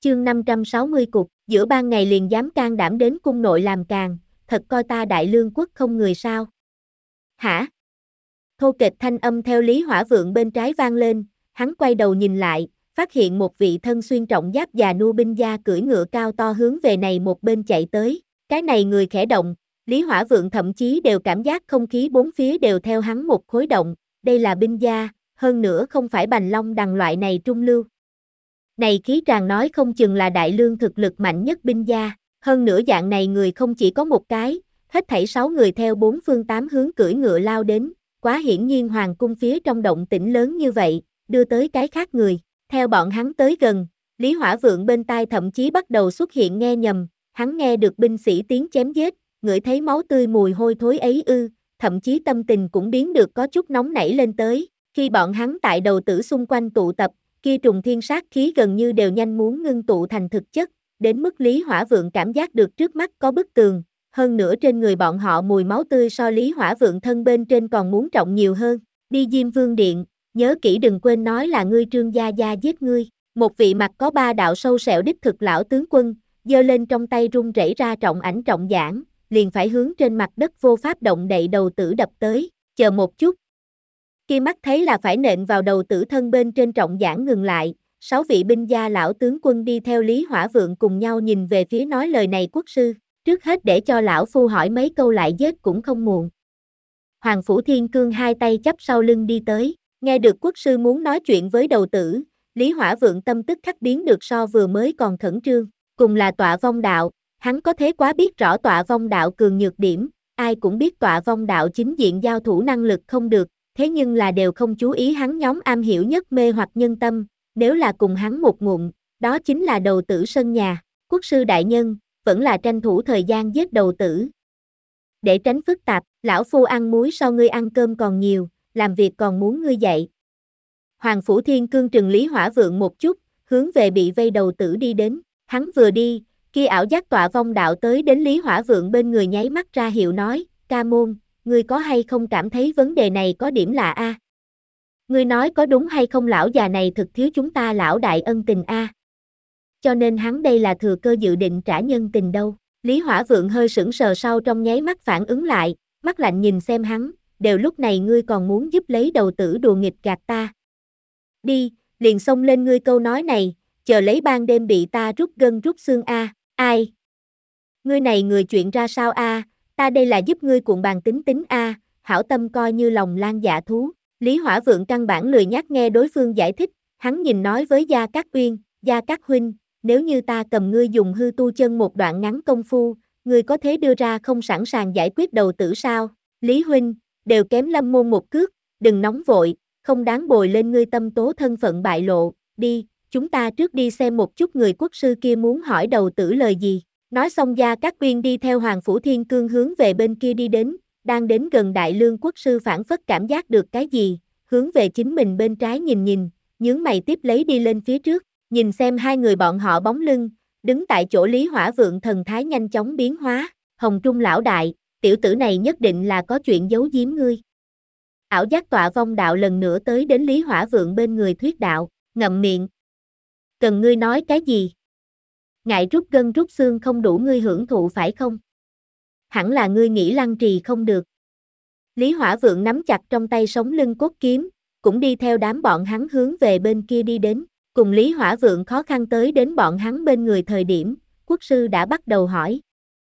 Chương 560 cục, giữa ban ngày liền dám can đảm đến cung nội làm càn, thật coi ta Đại Lương quốc không người sao? Hả? Thô kệch thanh âm theo Lý Hỏa Vượng bên trái vang lên, hắn quay đầu nhìn lại, phát hiện một vị thân xuyên trọng giáp già nua binh gia cưỡi ngựa cao to hướng về này một bên chạy tới, cái này người khẽ động, Lý Hỏa Vượng thậm chí đều cảm giác không khí bốn phía đều theo hắn một khối động, đây là binh gia, hơn nữa không phải Bành Long Đằng loại này trung lưu. Này khí tràng nói không chừng là Đại Lương thực lực mạnh nhất binh gia, hơn nữa dạng này người không chỉ có một cái, hết thảy 6 người theo 4 phương 8 hướng cưỡi ngựa lao đến, quá hiển nhiên hoàng cung phía trong động tĩnh lớn như vậy, đưa tới cái khác người, theo bọn hắn tới gần, Lý Hỏa Vượng bên tai thậm chí bắt đầu xuất hiện nghe nhầm, hắn nghe được binh sĩ tiếng chém giết, ngửi thấy máu tươi mùi hôi thối ấy thậm chí tâm tình cũng biến được có chút nóng nảy lên tới, khi bọn hắn tại đầu tử xung quanh tụ tập, kia trùng thiên sát khí gần như đều nhanh muốn ngưng tụ thành thực chất, đến mức Lý Hỏa Vượng cảm giác được trước mắt có bức tường, hơn nữa trên người bọn họ mùi máu tươi so Lý Hỏa Vượng thân bên trên còn muốn trọng nhiều hơn, đi Diêm Vương Điện, nhớ kỹ đừng quên nói là ngươi Trương gia gia giết ngươi, một vị mặt có 3 đạo sâu sẹo đích thực lão tướng quân, giơ lên trong tay run rẩy ra trọng ảnh trọng giảng, liền phải hướng trên mặt đất vô pháp động đậy đầu tử đập tới, chờ một chút. Khi mắt thấy là phải nện vào đầu tử thân bên trên trọng giảng ngừng lại, 6 vị binh gia lão tướng quân đi theo Lý Hỏa Vượng cùng nhau nhìn về phía nói lời này quốc sư, trước hết để cho lão phu hỏi mấy câu lại giết cũng không muộn. Hoàng Phủ Thiên Cương hai tay chắp sau lưng đi tới, nghe được quốc sư muốn nói chuyện với đầu tử, Lý Hỏa Vượng tâm tức khắc biến được so vừa mới còn khẩn trương, cùng là Tọa Vong đạo, hắn có thế quá biết rõ Tọa Vong đạo cường nhược điểm, ai cũng biết Tọa Vong đạo chính diện giao thủ năng lực không được, thế nhưng là đều không chú ý hắn nhóm am hiểu nhất mê hoặc nhân tâm, nếu là cùng hắn một ngụm, đó chính là đầu tử sân nhà, quốc sư đại nhân, vẫn là tranh thủ thời gian giết đầu tử. Để tránh phức tạp, lão phu ăn muối so ngươi ăn cơm còn nhiều, làm việc còn muốn ngươi dạy. Hoàng Phủ Thiên Cương trừng Lý Hỏa Vượng một chút, hướng về bị vây đầu tử đi đến, hắn vừa đi, kia ảo giác Tọa Vong đạo tới đến Lý Hỏa Vượng bên người nháy mắt ra hiệu nói, ca môn, ngươi có hay không cảm thấy vấn đề này có điểm lạ a? Ngươi nói có đúng hay không lão già này thực thiếu chúng ta lão đại ân tình a? Cho nên hắn đây là thừa cơ dự định trả nhân tình đâu. Lý Hỏa Vượng hơi sững sờ sau trong nháy mắt phản ứng lại, mắt lạnh nhìn xem hắn, đều lúc này ngươi còn muốn giúp lấy đầu tử đùa nghịch gạt ta. Đi, liền xông lên ngươi câu nói này, chờ lấy ban đêm bị ta rút gân rút xương a, ai? Ngươi này người chuyện ra sao a? Ta đây là giúp ngươi cuộn bàn tính tính a, hảo tâm coi như lòng lan dạ thú. Lý Hỏa Vượng căn bản lười nhắc nghe đối phương giải thích, hắn nhìn nói với Gia Cát Uyên, Gia Cát huynh, nếu như ta cầm ngươi dùng hư tu chân một đoạn ngắn công phu, ngươi có thể đưa ra không sẵn sàng giải quyết đầu tử sao? Lý huynh, đều kém Lâm môn một cước, đừng nóng vội, không đáng bồi lên ngươi tâm tố thân phận bại lộ, đi, chúng ta trước đi xem một chút người quốc sư kia muốn hỏi đầu tử lời gì. Nói xong Gia Cát Uyên đi theo Hoàng Phủ Thiên Cương hướng về bên kia đi đến, đang đến gần Đại Lương quốc sư phản phất cảm giác được cái gì, hướng về chính mình bên trái nhìn nhìn, nhướng mày tiếp lấy đi lên phía trước, nhìn xem hai người bọn họ bóng lưng, đứng tại chỗ Lý Hỏa Vượng thần thái nhanh chóng biến hóa, Hồng Trung lão đại, tiểu tử này nhất định là có chuyện giấu giếm ngươi. Ảo giác Tọa Vong đạo lần nữa tới đến Lý Hỏa Vượng bên người thuyết đạo, ngậm miệng. Cần ngươi nói cái gì? Ngại rút gân rút xương không đủ ngươi hưởng thụ phải không? Hẳn là ngươi nghĩ lăng trì không được. Lý Hỏa Vượng nắm chặt trong tay sống lưng cốt kiếm, cũng đi theo đám bọn hắn hướng về bên kia đi đến, cùng Lý Hỏa Vượng khó khăn tới đến bọn hắn bên người thời điểm, quốc sư đã bắt đầu hỏi.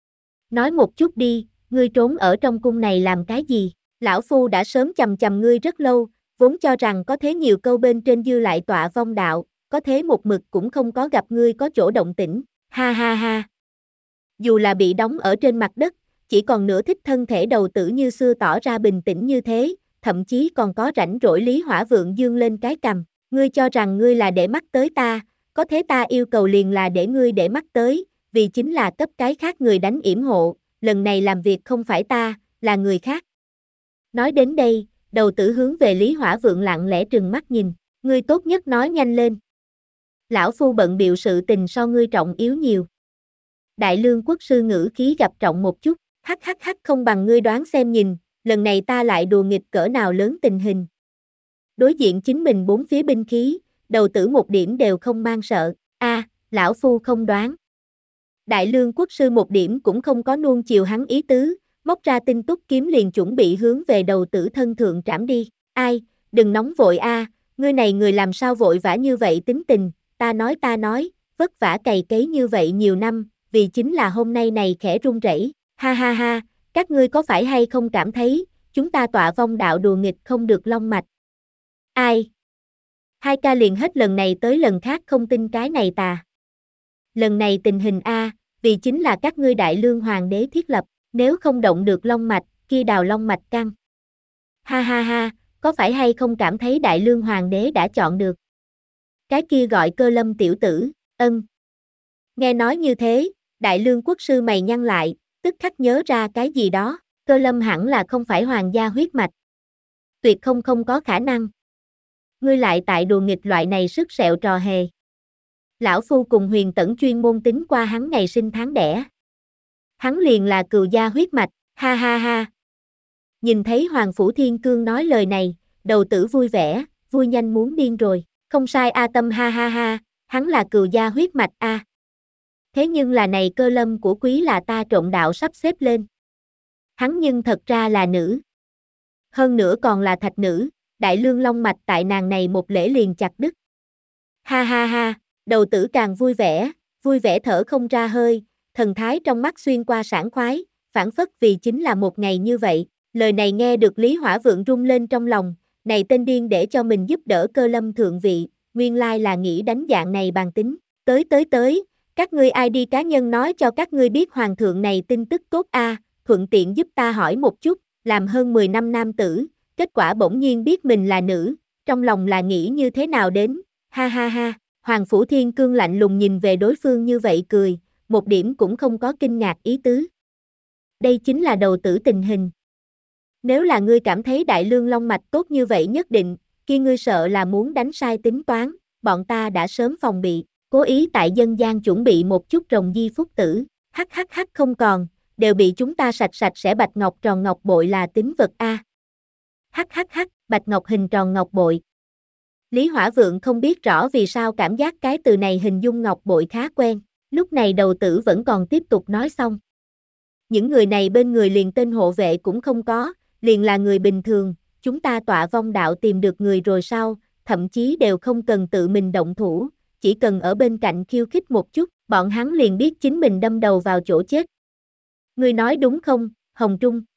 Nói một chút đi, ngươi trốn ở trong cung này làm cái gì? Lão phu đã sớm chằm chằm ngươi rất lâu, vốn cho rằng có thế nhiều câu bên trên dư lại Tọa Vong đạo, có thế một mực cũng không có gặp ngươi có chỗ động tĩnh, ha ha ha. Dù là bị đóng ở trên mặt đất, chỉ còn nửa thích thân thể đầu tử như xưa tỏ ra bình tĩnh như thế, thậm chí còn có rảnh rỗi Lý Hỏa Vượng dương lên cái cằm, ngươi cho rằng ngươi là để mắt tới ta, có thế ta yêu cầu liền là để ngươi để mắt tới, vì chính là cấp cái khác người đánh yểm hộ, lần này làm việc không phải ta, là người khác. Nói đến đây, đầu tử hướng về Lý Hỏa Vượng lặng lẽ trừng mắt nhìn, ngươi tốt nhất nói nhanh lên. Lão phu bận biểu sự tình so ngươi trọng yếu nhiều. Đại Lương quốc sư ngữ khí gặp trọng một chút, hắc không bằng ngươi đoán xem nhìn, lần này ta lại đùa nghịch cỡ nào lớn tình hình. Đối diện chính mình bốn phía binh khí, đầu tử một điểm đều không mang sợ, Lão Phu không đoán. Đại Lương quốc sư một điểm cũng không có nuông chiều hắn ý tứ, móc ra tinh túc kiếm liền chuẩn bị hướng về đầu tử thân thượng trảm đi. Ai, đừng nóng vội a, ngươi này người làm sao vội vã như vậy tính tình, ta nói, vất vả cày cấy như vậy nhiều năm, vì chính là hôm nay này khẽ run rẩy. Ha ha ha, các ngươi có phải hay không cảm thấy, chúng ta tọa vong đạo đùa nghịch không được long mạch. Ai? Hai ca liền hết lần này tới lần khác không tin cái này tà. Lần này tình hình A, vì chính là các ngươi đại lương hoàng đế thiết lập, nếu không động được long mạch, kia đào long mạch căng. Ha ha ha, có phải hay không cảm thấy đại lương hoàng đế đã chọn được? Cái kia gọi Cơ Lâm tiểu tử, ân. Nghe nói như thế, đại lương quốc sư mày nhăn lại, tức khắc nhớ ra cái gì đó, Cơ Lâm hẳn là không phải hoàng gia huyết mạch. Tuyệt không có khả năng. Ngươi lại tại đùa nghịch loại này sức sẹo trò hề. Lão Phu cùng Huyền Tẩn chuyên môn tính qua hắn ngày sinh tháng đẻ. Hắn liền là cừu gia huyết mạch, ha ha ha. Nhìn thấy Hoàng Phủ Thiên Cương nói lời này, đầu tử vui vẻ, vui nhanh muốn điên rồi, không sai a Tâm ha ha ha, hắn là cừu gia huyết mạch a. Thế nhưng là này Cơ Lâm của quý là ta trộn đạo sắp xếp lên. Hắn nhưng thật ra là nữ. Hơn nữa còn là thạch nữ, đại lương long mạch tại nàng này một lễ liền chặt đứt. Ha ha ha, đầu tử càng vui vẻ thở không ra hơi, thần thái trong mắt xuyên qua sảng khoái, phản phất vì chính là một ngày như vậy. Lời này nghe được Lý Hỏa Vượng rung lên trong lòng, này tên điên để cho mình giúp đỡ Cơ Lâm thượng vị, nguyên lai là nghĩ đánh dạng này bàn tính. Tới, các ngươi ID cá nhân nói cho các ngươi biết hoàng thượng này tin tức tốt a, thuận tiện giúp ta hỏi một chút, làm hơn 10 năm nam tử, kết quả bỗng nhiên biết mình là nữ, trong lòng là nghĩ như thế nào đến, ha ha ha, Hoàng Phủ Thiên Cương lạnh lùng nhìn về đối phương như vậy cười, một điểm cũng không có kinh ngạc ý tứ. Đây chính là đầu tử tình hình. Nếu là ngươi cảm thấy đại lương long mạch tốt như vậy nhất định, kia ngươi sợ là muốn đánh sai tính toán, bọn ta đã sớm phòng bị, cố ý tại dân gian chuẩn bị một chút rồng di phúc tử, hắc không còn, đều bị chúng ta sạch sẽ bạch ngọc tròn ngọc bội là tính vật a. Hắc, bạch ngọc hình tròn ngọc bội. Lý Hỏa Vượng không biết rõ vì sao cảm giác cái từ này hình dung ngọc bội khá quen, lúc này đầu tử vẫn còn tiếp tục nói xong. Những người này bên người liền tên hộ vệ cũng không có, liền là người bình thường, chúng ta tọa vong đạo tìm được người rồi sao, thậm chí đều không cần tự mình động thủ, chỉ cần ở bên cạnh khiêu khích một chút, bọn hắn liền biết chính mình đâm đầu vào chỗ chết. Ngươi nói đúng không, Hồng Trung?